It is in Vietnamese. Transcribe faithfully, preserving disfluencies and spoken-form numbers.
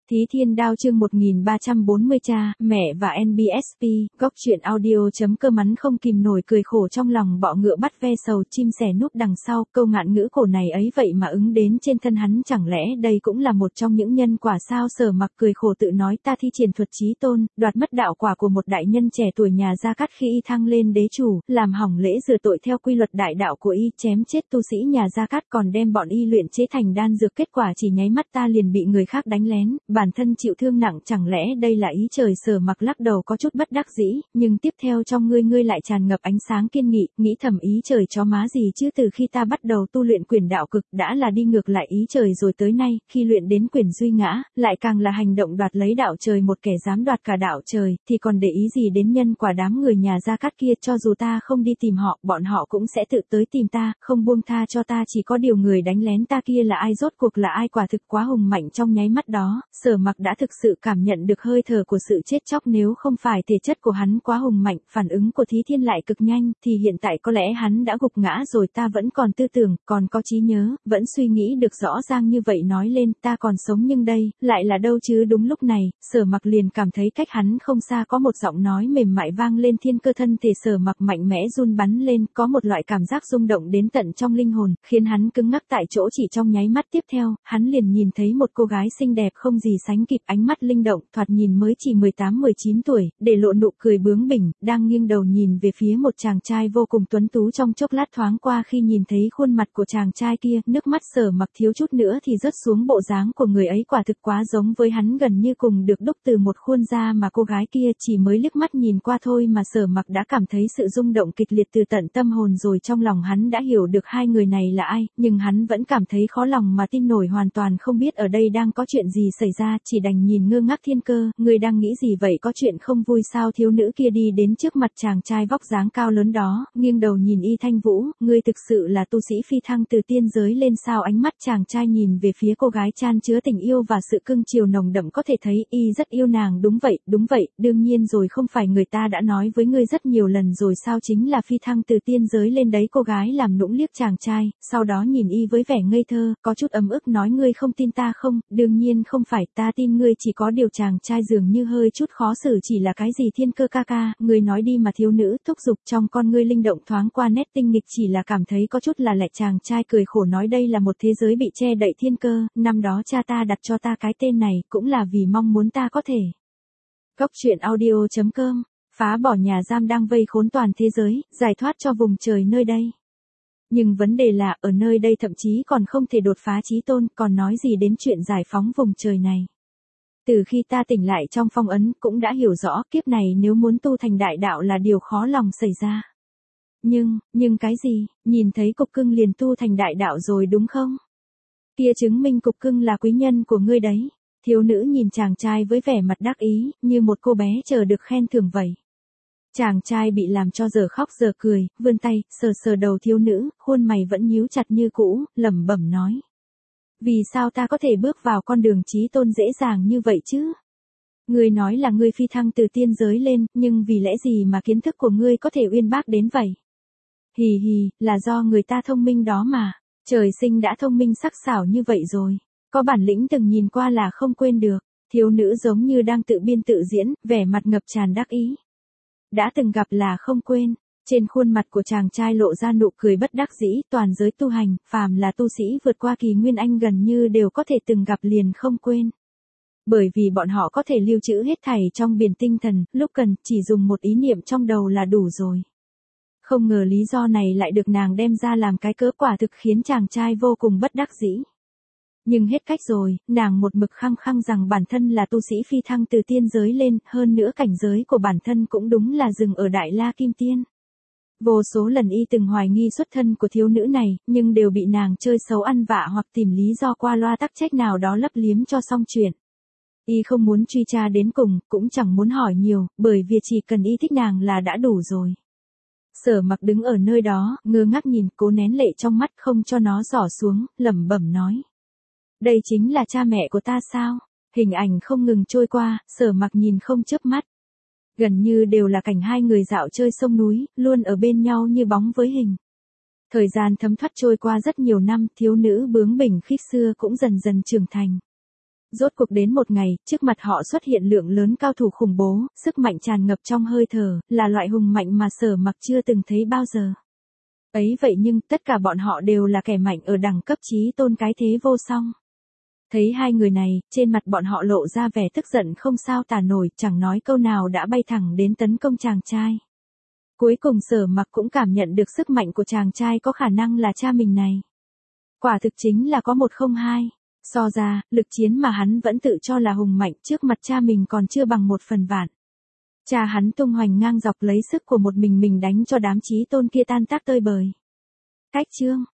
Thí Thiên Đao chương một nghìn ba trăm bốn mươi cha, mẹ và en bê ét pê, góc truyện audio chấm cơ mắn không kìm nổi cười khổ trong lòng bọ ngựa bắt ve sầu chim sẻ núp đằng sau, câu ngạn ngữ cổ này ấy vậy mà ứng đến trên thân hắn, chẳng lẽ đây cũng là một trong những nhân quả sao? Sở Mặc cười khổ tự nói, ta thi triển thuật chí tôn, đoạt mất đạo quả của một đại nhân trẻ tuổi nhà Gia Cát khi y thăng lên đế chủ, làm hỏng lễ rửa tội theo quy luật đại đạo của y, chém chết tu sĩ nhà Gia Cát, còn đem bọn y luyện chế thành đan dược, kết quả chỉ nháy mắt ta liền bị người khác đánh lén, bản thân chịu thương nặng, chẳng lẽ đây là ý trời? Sở Mặc lắc đầu có chút bất đắc dĩ, nhưng tiếp theo trong ngươi ngươi lại tràn ngập ánh sáng kiên nghị, nghĩ thầm ý trời chó má gì chứ, từ khi ta bắt đầu tu luyện quyền đạo cực đã là đi ngược lại ý trời rồi, tới nay, khi luyện đến quyền duy ngã, lại càng là hành động đoạt lấy đạo trời, một kẻ dám đoạt cả đạo trời, thì còn để ý gì đến nhân quả đám người nhà Gia Cát kia, cho dù ta không đi tìm họ, bọn họ cũng sẽ tự tới tìm ta, không buông tha cho ta, chỉ có điều người đánh lén ta kia là ai, rốt cuộc là ai? Quả thực quá hùng mạnh, trong nháy mắt đó, Sở Mặc đã thực sự cảm nhận được hơi thở của sự chết chóc, nếu không phải thể chất của hắn quá hùng mạnh, phản ứng của Thí Thiên lại cực nhanh, thì hiện tại có lẽ hắn đã gục ngã rồi. Ta vẫn còn tư tưởng, còn có trí nhớ, vẫn suy nghĩ được rõ ràng như vậy, nói lên, ta còn sống, nhưng đây, lại là đâu chứ? Đúng lúc này, Sở Mặc liền cảm thấy cách hắn không xa có một giọng nói mềm mại vang lên, thiên cơ thân thể Sở Mặc mạnh mẽ run bắn lên, có một loại cảm giác rung động đến tận trong linh hồn, khiến hắn cứng ngắc tại chỗ. Chỉ trong nháy mắt tiếp theo, hắn liền nhìn thấy một cô gái xinh đẹp không gì sánh kịp, ánh mắt linh động, thoạt nhìn mới chỉ mười tám mười chín tuổi, để lộ nụ cười bướng bỉnh, đang nghiêng đầu nhìn về phía một chàng trai vô cùng tuấn tú. Trong chốc lát thoáng qua, khi nhìn thấy khuôn mặt của chàng trai kia, nước mắt Sở Mặc thiếu chút nữa thì rớt xuống, bộ dáng của người ấy quả thực quá giống với hắn, gần như cùng được đúc từ một khuôn da mà cô gái kia chỉ mới liếc mắt nhìn qua thôi mà Sở Mặc đã cảm thấy sự rung động kịch liệt từ tận tâm hồn rồi. Trong lòng hắn đã hiểu được hai người này là ai, nhưng hắn vẫn cảm thấy khó lòng mà tin nổi, hoàn toàn không biết ở đây đang có chuyện gì xảy ra, chỉ đành nhìn ngơ ngác. Thiên Cơ, ngươi đang nghĩ gì vậy, có chuyện không vui sao? Thiếu nữ kia đi đến trước mặt chàng trai vóc dáng cao lớn đó, nghiêng đầu nhìn y. Thanh Vũ, ngươi thực sự là tu sĩ phi thăng từ tiên giới lên sao? Ánh mắt chàng trai nhìn về phía cô gái chan chứa tình yêu và sự cưng chiều nồng đậm, có thể thấy y rất yêu nàng. Đúng vậy, đúng vậy, đương nhiên rồi, không phải người ta đã nói với ngươi rất nhiều lần rồi sao, chính là phi thăng từ tiên giới lên đấy. Cô gái làm nũng liếc chàng trai, sau đó nhìn y với vẻ ngây thơ, có chút ấm ức nói, ngươi không tin ta không? Đương nhiên không phải, ta tin ngươi, chỉ có điều chàng trai dường như hơi chút khó xử. Chỉ là cái gì? Thiên Cơ ca ca, ngươi nói đi mà. Thiếu nữ thúc giục, trong con ngươi linh động thoáng qua nét tinh nghịch, chỉ là cảm thấy có chút là lẹ. Chàng trai cười khổ nói, đây là một thế giới bị che đậy. Thiên Cơ, năm đó cha ta đặt cho ta cái tên này, cũng là vì mong muốn ta có thể. Góc truyện audio chấm com, phá bỏ nhà giam đang vây khốn toàn thế giới, giải thoát cho vùng trời nơi đây. Nhưng vấn đề là, ở nơi đây thậm chí còn không thể đột phá chí tôn, còn nói gì đến chuyện giải phóng vùng trời này. Từ khi ta tỉnh lại trong phong ấn, cũng đã hiểu rõ, kiếp này nếu muốn tu thành đại đạo là điều khó lòng xảy ra. Nhưng, nhưng cái gì? Nhìn thấy cục cưng liền tu thành đại đạo rồi đúng không? Kia chứng minh cục cưng là quý nhân của ngươi đấy. Thiếu nữ nhìn chàng trai với vẻ mặt đắc ý, như một cô bé chờ được khen thưởng vậy. Chàng trai bị làm cho giờ khóc giờ cười, vươn tay, sờ sờ đầu thiếu nữ, khuôn mày vẫn nhíu chặt như cũ, lẩm bẩm nói. Vì sao ta có thể bước vào con đường chí tôn dễ dàng như vậy chứ? Ngươi nói là ngươi phi thăng từ tiên giới lên, nhưng vì lẽ gì mà kiến thức của ngươi có thể uyên bác đến vậy? Hì hì, là do người ta thông minh đó mà. Trời sinh đã thông minh sắc sảo như vậy rồi. Có bản lĩnh từng nhìn qua là không quên được. Thiếu nữ giống như đang tự biên tự diễn, vẻ mặt ngập tràn đắc ý. Đã từng gặp là không quên. Trên khuôn mặt của chàng trai lộ ra nụ cười bất đắc dĩ, toàn giới tu hành, phàm là tu sĩ vượt qua kỳ nguyên anh gần như đều có thể từng gặp liền không quên. Bởi vì bọn họ có thể lưu trữ hết thảy trong biển tinh thần, lúc cần, chỉ dùng một ý niệm trong đầu là đủ rồi. Không ngờ lý do này lại được nàng đem ra làm cái cớ, quả thực khiến chàng trai vô cùng bất đắc dĩ. Nhưng hết cách rồi, nàng một mực khăng khăng rằng bản thân là tu sĩ phi thăng từ tiên giới lên, hơn nữa cảnh giới của bản thân cũng đúng là dừng ở Đại La Kim Tiên. Vô số lần y từng hoài nghi xuất thân của thiếu nữ này, nhưng đều bị nàng chơi xấu ăn vạ hoặc tìm lý do qua loa tắc trách nào đó lấp liếm cho xong chuyện. Y không muốn truy tra đến cùng, cũng chẳng muốn hỏi nhiều, bởi vì chỉ cần y thích nàng là đã đủ rồi. Sở Mặc đứng ở nơi đó, ngơ ngác nhìn, cố nén lệ trong mắt không cho nó rỏ xuống, lẩm bẩm nói. Đây chính là cha mẹ của ta sao? Hình ảnh không ngừng trôi qua, Sở Mặc nhìn không chớp mắt. Gần như đều là cảnh hai người dạo chơi sông núi, luôn ở bên nhau như bóng với hình. Thời gian thấm thoát trôi qua rất nhiều năm, thiếu nữ bướng bỉnh khít xưa cũng dần dần trưởng thành. Rốt cuộc đến một ngày, trước mặt họ xuất hiện lượng lớn cao thủ khủng bố, sức mạnh tràn ngập trong hơi thở, là loại hùng mạnh mà Sở Mặc chưa từng thấy bao giờ. Ấy vậy nhưng, tất cả bọn họ đều là kẻ mạnh ở đẳng cấp chí tôn cái thế vô song. Thấy hai người này, trên mặt bọn họ lộ ra vẻ tức giận không sao tả nổi, chẳng nói câu nào đã bay thẳng đến tấn công chàng trai. Cuối cùng Sở Mặc cũng cảm nhận được sức mạnh của chàng trai có khả năng là cha mình này. Quả thực chính là có một không hai. So ra, lực chiến mà hắn vẫn tự cho là hùng mạnh trước mặt cha mình còn chưa bằng một phần vạn. Cha hắn tung hoành ngang dọc lấy sức của một mình mình đánh cho đám chí tôn kia tan tác tơi bời. Cách chương